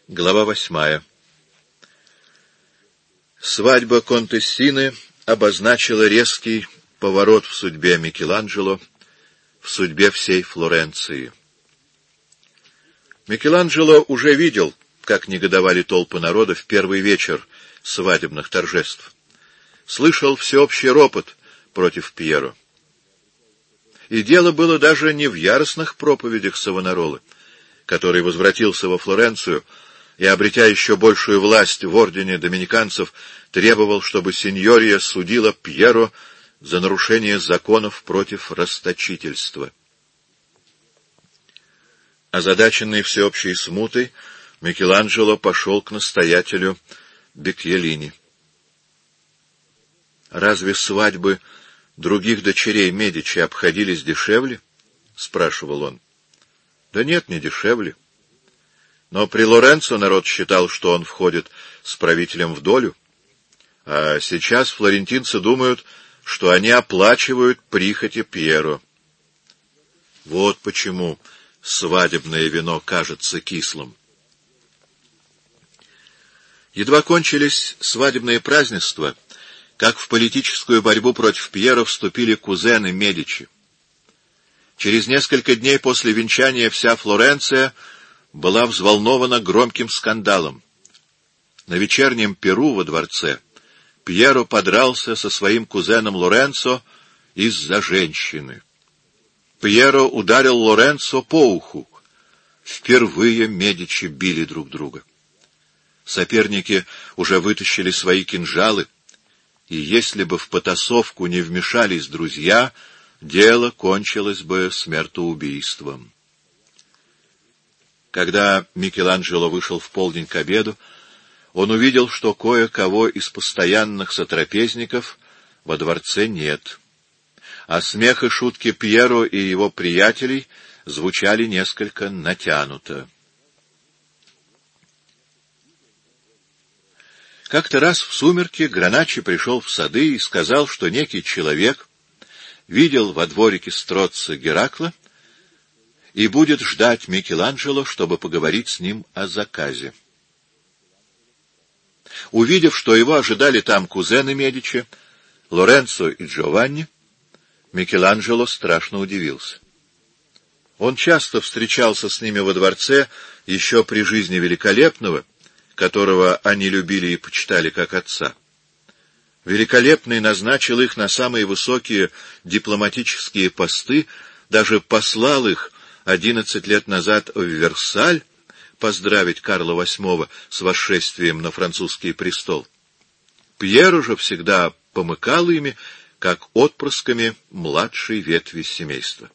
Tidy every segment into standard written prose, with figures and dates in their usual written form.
Глава 8. Свадьба Контессины обозначила резкий поворот в судьбе Микеланджело, в судьбе всей Флоренции. Микеланджело уже видел, как негодовали толпы народа в первый вечер свадебных торжеств. Слышал всеобщий ропот против Пьеро. И дело было даже не в яростных проповедях Савонаролы, который возвратился во Флоренцию и, обретя еще большую власть в ордене доминиканцев, требовал, чтобы синьория судила Пьеро за нарушение законов против расточительства. Озадаченный всеобщей смутой, Микеланджело пошел к настоятелю Бекьялини. «Разве свадьбы других дочерей Медичи обходились дешевле?» — спрашивал он. «Да нет, не дешевле. Но при Лоренцо народ считал, что он входит с правителем в долю, а сейчас флорентинцы думают, что они оплачивают прихоти Пьеро. Вот почему свадебное вино кажется кислым». Едва кончились свадебные празднества, как в политическую борьбу против Пьеро вступили кузены Медичи. Через несколько дней после венчания вся Флоренция была взволнована громким скандалом. На вечернем пиру во дворце Пьеро подрался со своим кузеном Лоренцо из-за женщины. Пьеро ударил Лоренцо по уху. Впервые Медичи били друг друга. Соперники уже вытащили свои кинжалы, и если бы в потасовку не вмешались друзья, дело кончилось бы смертоубийством. Когда Микеланджело вышел в полдень к обеду, он увидел, что кое-кого из постоянных сотрапезников во дворце нет, а смех и шутки Пьеро и его приятелей звучали несколько натянуто. Как-то раз в сумерки Граначчи пришел в сады и сказал, что некий человек видел во дворике Строцци Геракла и будет ждать Микеланджело, чтобы поговорить с ним о заказе. Увидев, что его ожидали там кузены Медичи, Лоренцо и Джованни, Микеланджело страшно удивился. Он часто встречался с ними во дворце еще при жизни Великолепного, которого они любили и почитали как отца. Великолепный назначил их на самые высокие дипломатические посты, даже послал их 11 лет назад в Версаль поздравить Карла VIII с восшествием на французский престол. Пьеро же всегда помыкал ими, как отпрысками младшей ветви семейства.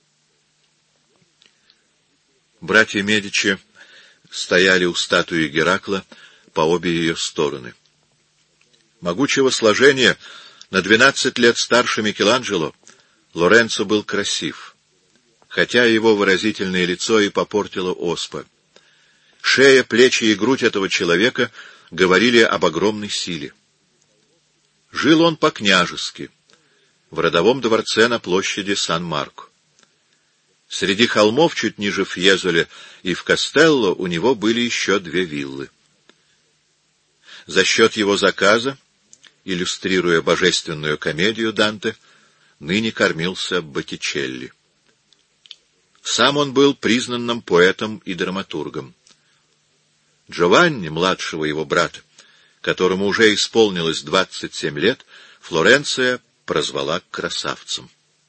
Братья Медичи стояли у статуи Геракла по обе ее стороны. Могучего сложения, на 12 лет старше Микеланджело, Лоренцо был красив, хотя его выразительное лицо и попортило оспа. Шея, плечи и грудь этого человека говорили об огромной силе. Жил он по-княжески, в родовом дворце на площади Сан-Марко. Среди холмов, чуть ниже Фьезоле и в Кастелло, у него были еще 2 виллы. За счет его заказа, иллюстрируя божественную комедию Данте, ныне кормился Боттичелли. Сам он был признанным поэтом и драматургом. Джованни, младшего его брата, которому уже исполнилось 27 лет, Флоренция прозвала красавцем.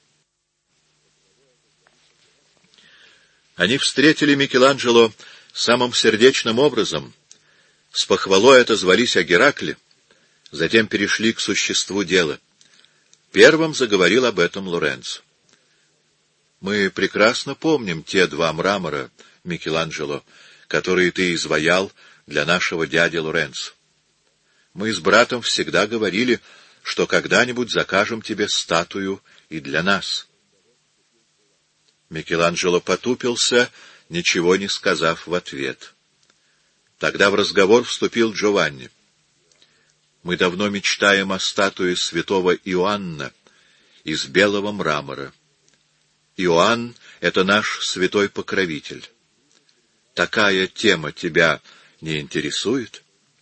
Они встретили Микеланджело самым сердечным образом, с похвалой отозвались о Геракле, затем перешли к существу дела. Первым заговорил об этом Лоренцо. «Мы прекрасно помним те 2 мрамора, Микеланджело, которые ты изваял для нашего дяди Лоренцо. Мы с братом всегда говорили, что когда-нибудь закажем тебе статую и для нас». Микеланджело потупился, ничего не сказав в ответ. Тогда в разговор вступил Джованни. «Мы давно мечтаем о статуе святого Иоанна из белого мрамора. Иоанн — это наш святой покровитель. Такая тема тебя не интересует.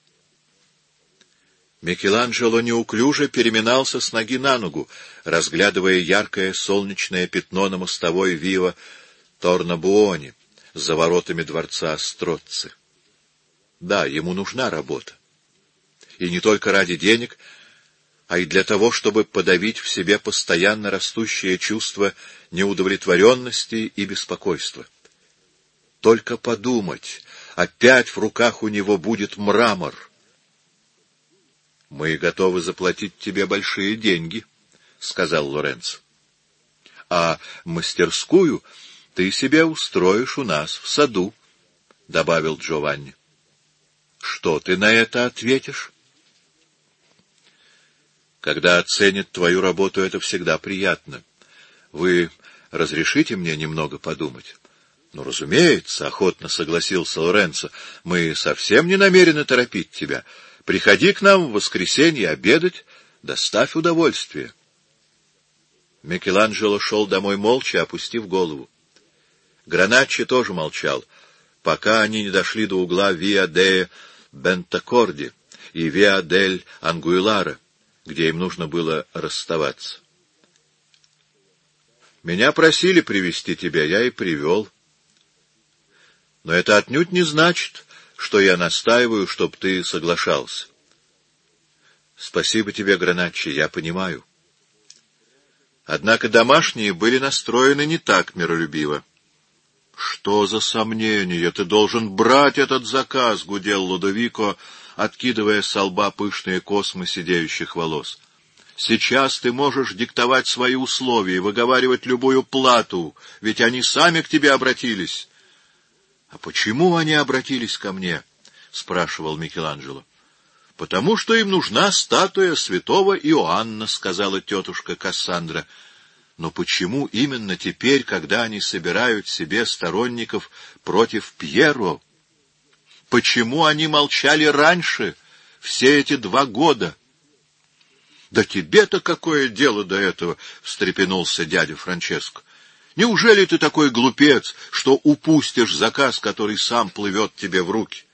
Микеланджело неуклюже переминался с ноги на ногу, разглядывая яркое солнечное пятно на мостовой Виа Торнабуоне за воротами дворца Строцци. Да, ему нужна работа. И не только ради денег, а и для того, чтобы подавить в себе постоянно растущее чувство неудовлетворенности и беспокойства. Только подумать, опять в руках у него будет мрамор. — Мы готовы заплатить тебе большие деньги, — сказал Лоренцо. — А мастерскую ты себе устроишь у нас в саду, — добавил Джованни. — Что ты на это ответишь? — Когда оценят твою работу, это всегда приятно. Вы разрешите мне немного подумать? — Ну, разумеется, — охотно согласился Лоренцо. — Мы совсем не намерены торопить тебя. Приходи к нам в воскресенье обедать, доставь удовольствие. Микеланджело шел домой молча, опустив голову. Граначчи тоже молчал, пока они не дошли до угла Виа де Бентакорди и Виа дель Ангуилара, где им нужно было расставаться. «Меня просили привести тебя, я и привел. Но это отнюдь не значит, что я настаиваю, чтоб ты соглашался. Спасибо тебе, Граначчи, я понимаю. Однако домашние были настроены не так миролюбиво. — Что за сомнение? Ты должен брать этот заказ, — гудел Лодовико, откидывая со лба пышные космы сидеющих волос. — Сейчас ты можешь диктовать свои условия, выговаривать любую плату, ведь они сами к тебе обратились. — А почему они обратились ко мне? — спрашивал Микеланджело. — Потому что им нужна статуя святого Иоанна, — сказала тетушка Кассандра. — Но почему именно теперь, когда они собирают себе сторонников против Пьеро? Почему они молчали раньше, все эти 2 года? — Да тебе-то какое дело до этого? — встрепенулся дядя Франческо. — Неужели ты такой глупец, что упустишь заказ, который сам плывет тебе в руки?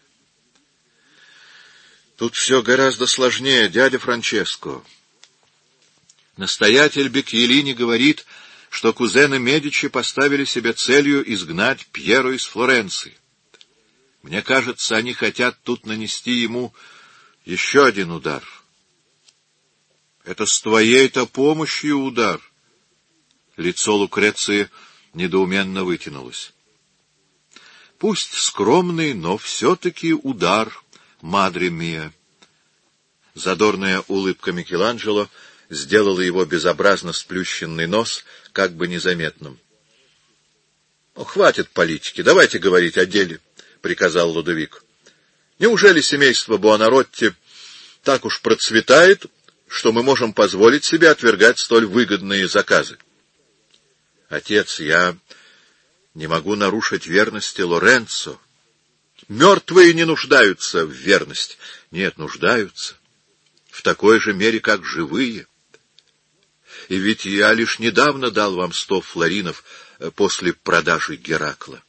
— Тут все гораздо сложнее, дядя Франческо. Настоятель Беккиелини говорит, что кузены Медичи поставили себе целью изгнать Пьеро из Флоренции. Мне кажется, они хотят тут нанести ему еще один удар. Это с твоей-то помощью удар. Лицо Лукреции недоуменно вытянулось. Пусть скромный, но все-таки удар, мадре мия. Задорная улыбка Микеланджело сделала его безобразно сплющенный нос как бы незаметным. — Хватит политики, давайте говорить о деле, — приказал Лодовик. — Неужели семейство Буонаротти так уж процветает, что мы можем позволить себе отвергать столь выгодные заказы? — Отец, я не могу нарушить верности Лоренцо. Мертвые не нуждаются в верности. Нет, нуждаются. В такой же мере, как живые. И ведь я лишь недавно дал вам 100 флоринов после продажи Геракла.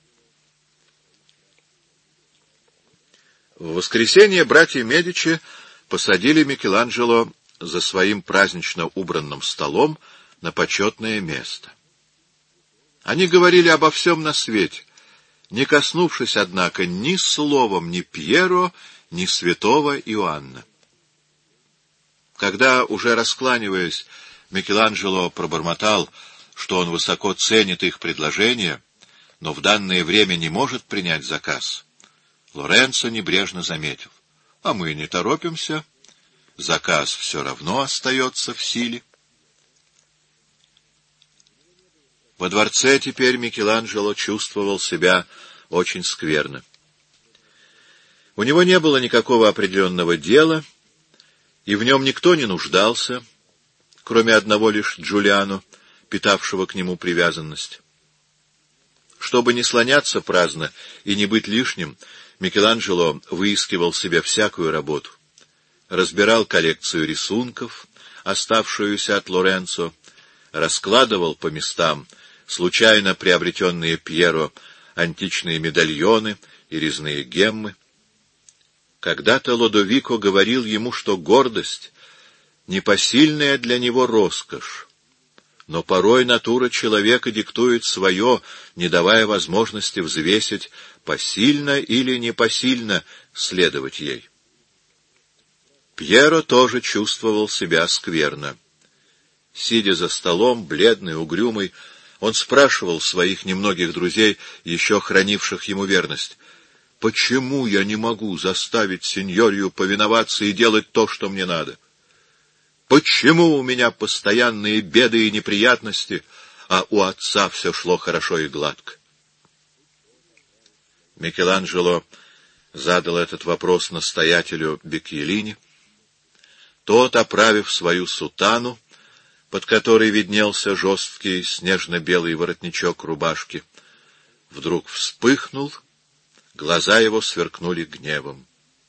В воскресенье братья Медичи посадили Микеланджело за своим празднично убранным столом на почетное место. Они говорили обо всем на свете, не коснувшись, однако, ни словом ни Пьеро, ни святого Иоанна. Когда, уже раскланиваясь, Микеланджело пробормотал, что он высоко ценит их предложение, но в данное время не может принять заказ, Лоренцо небрежно заметил: — А мы не торопимся, заказ все равно остается в силе. Во дворце теперь Микеланджело чувствовал себя очень скверно. У него не было никакого определенного дела, и в нем никто не нуждался, кроме одного лишь Джулиано, питавшего к нему привязанность. Чтобы не слоняться праздно и не быть лишним, Микеланджело выискивал себе всякую работу. Разбирал коллекцию рисунков, оставшуюся от Лоренцо, раскладывал по местам случайно приобретенные Пьеро античные медальоны и резные геммы. Когда-то Лодовико говорил ему, что гордость — непосильная для него роскошь, но порой натура человека диктует свое, не давая возможности взвесить, посильно или непосильно следовать ей. Пьеро тоже чувствовал себя скверно. Сидя за столом, бледный, угрюмый, он спрашивал своих немногих друзей, еще хранивших ему верность: «Почему я не могу заставить сеньорию повиноваться и делать то, что мне надо? Почему у меня постоянные беды и неприятности, а у отца все шло хорошо и гладко?» Микеланджело задал этот вопрос настоятелю Беккелини. Тот, оправив свою сутану, под которой виднелся жесткий снежно-белый воротничок рубашки, вдруг вспыхнул, глаза его сверкнули гневом.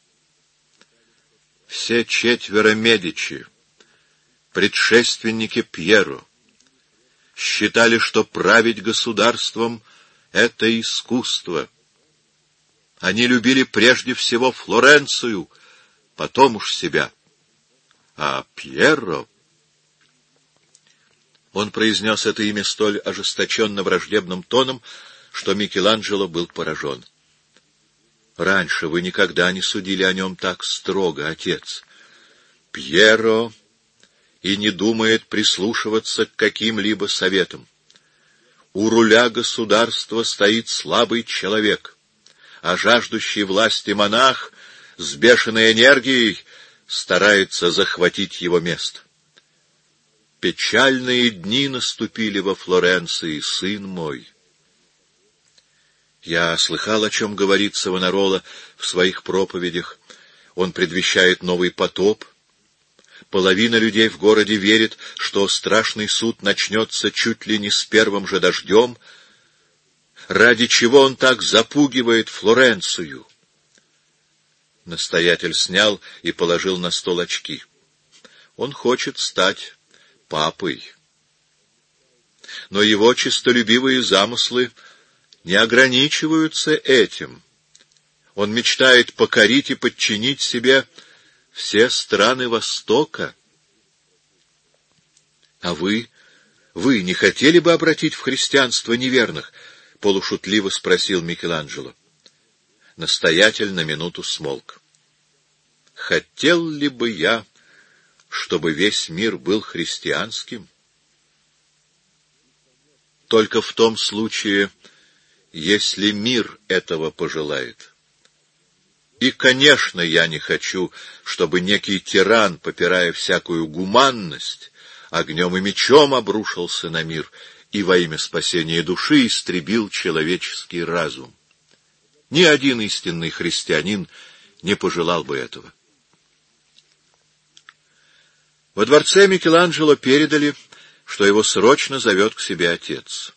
Все четверо Медичи, предшественники Пьеро, считали, что править государством — это искусство. Они любили прежде всего Флоренцию, потом уж себя. А Пьеро... Он произнес это имя столь ожесточенно враждебным тоном, что Микеланджело был поражен. «Раньше вы никогда не судили о нем так строго, отец. Пьеро и не думает прислушиваться к каким-либо советам. У руля государства стоит слабый человек, а жаждущий власти монах с бешеной энергией старается захватить его место. Печальные дни наступили во Флоренции, сын мой». Я слыхал, о чем говорит Савонарола в своих проповедях. Он предвещает новый потоп. Половина людей в городе верит, что страшный суд начнется чуть ли не с первым же дождем. Ради чего он так запугивает Флоренцию? Настоятель снял и положил на стол очки. Он хочет стать папой. Но его честолюбивые замыслы не ограничиваются этим. Он мечтает покорить и подчинить себе все страны Востока. А вы не хотели бы обратить в христианство неверных? — полушутливо спросил Микеланджело. Настоятель на минуту смолк. Хотел ли бы я, чтобы весь мир был христианским? Только в том случае, если мир этого пожелает. И, конечно, я не хочу, чтобы некий тиран, попирая всякую гуманность, огнем и мечом обрушился на мир и во имя спасения души истребил человеческий разум. Ни один истинный христианин не пожелал бы этого. Во дворце Микеланджело передали, что его срочно зовет к себе отец.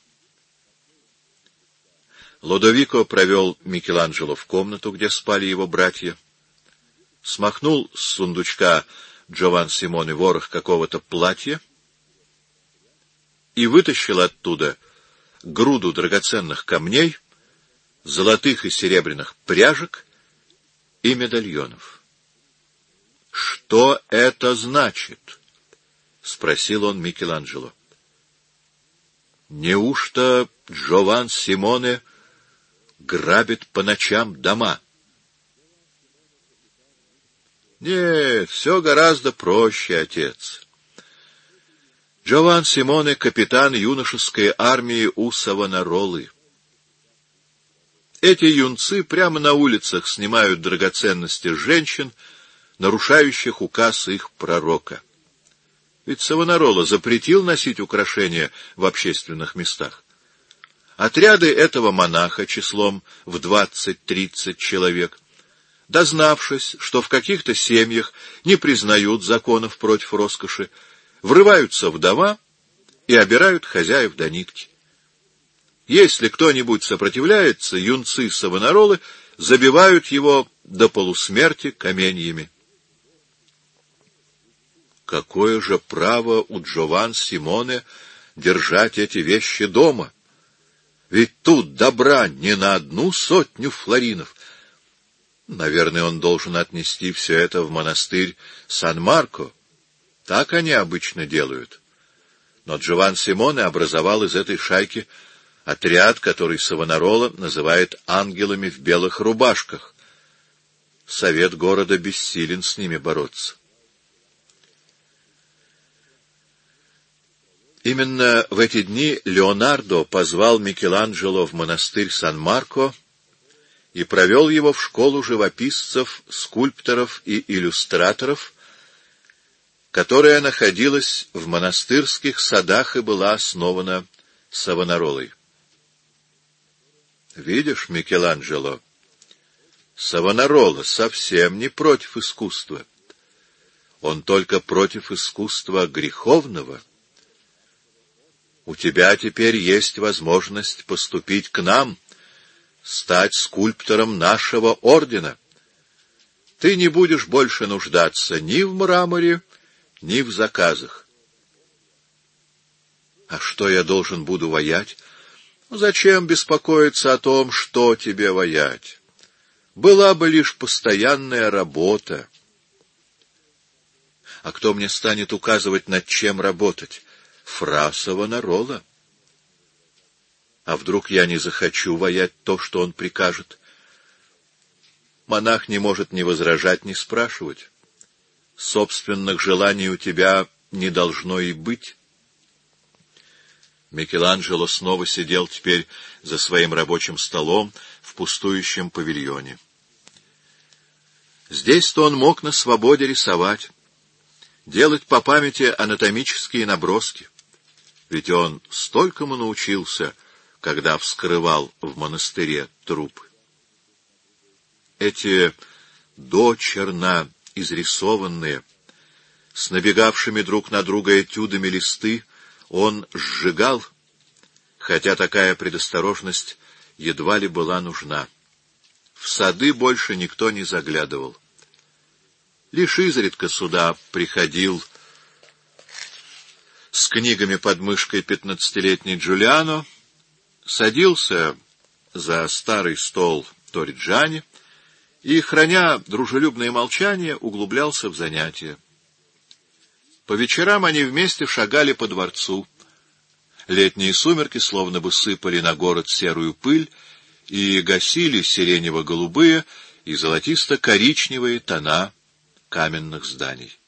Лодовико провел Микеланджело в комнату, где спали его братья, смахнул с сундучка Джован Симоне ворох какого-то платья и вытащил оттуда груду драгоценных камней, золотых и серебряных пряжек и медальонов. — Что это значит? — спросил он Микеланджело. — Неужто Джован Симоне грабит по ночам дома? Нет, все гораздо проще, отец. Джован Симоне — капитан юношеской армии у Савонаролы. Эти юнцы прямо на улицах снимают драгоценности женщин, нарушающих указ их пророка. Ведь Савонарола запретил носить украшения в общественных местах. Отряды этого монаха числом в 20-30 человек, дознавшись, что в каких-то семьях не признают законов против роскоши, врываются в дома и обирают хозяев до нитки. Если кто-нибудь сопротивляется, юнцы Савонаролы забивают его до полусмерти каменьями. Какое же право у Джован Симоне держать эти вещи дома? Ведь тут добра не на 100 флоринов. Наверное, он должен отнести все это в монастырь Сан-Марко. Так они обычно делают. Но Джован Симоне образовал из этой шайки отряд, который Савонарола называет «ангелами в белых рубашках». Совет города бессилен с ними бороться. Именно в эти дни Леонардо позвал Микеланджело в монастырь Сан-Марко и провел его в школу живописцев, скульпторов и иллюстраторов, которая находилась в монастырских садах и была основана Савонаролой. Видишь, Микеланджело, Савонарола совсем не против искусства. Он только против искусства греховного. У тебя теперь есть возможность поступить к нам, стать скульптором нашего ордена. Ты не будешь больше нуждаться ни в мраморе, ни в заказах. А что я должен буду ваять? Зачем беспокоиться о том, что тебе ваять? Была бы лишь постоянная работа. А кто мне станет указывать, над чем работать? Фра Савонарола. А вдруг я не захочу ваять то, что он прикажет? Монах не может ни возражать, ни спрашивать. Собственных желаний у тебя не должно и быть. Микеланджело снова сидел теперь за своим рабочим столом в пустующем павильоне. Здесь-то он мог на свободе рисовать, делать по памяти анатомические наброски. Ведь он столькому научился, когда вскрывал в монастыре трупы. Эти дочерно изрисованные, с набегавшими друг на друга этюдами листы, он сжигал, хотя такая предосторожность едва ли была нужна. В сады больше никто не заглядывал. Лишь изредка сюда приходил с книгами под мышкой 15-летний Джулиано, садился за старый стол Торриджани и, храня дружелюбное молчание, углублялся в занятия. По вечерам они вместе шагали по дворцу. Летние сумерки словно бы сыпали на город серую пыль и гасили сиренево-голубые и золотисто-коричневые тона каменных зданий.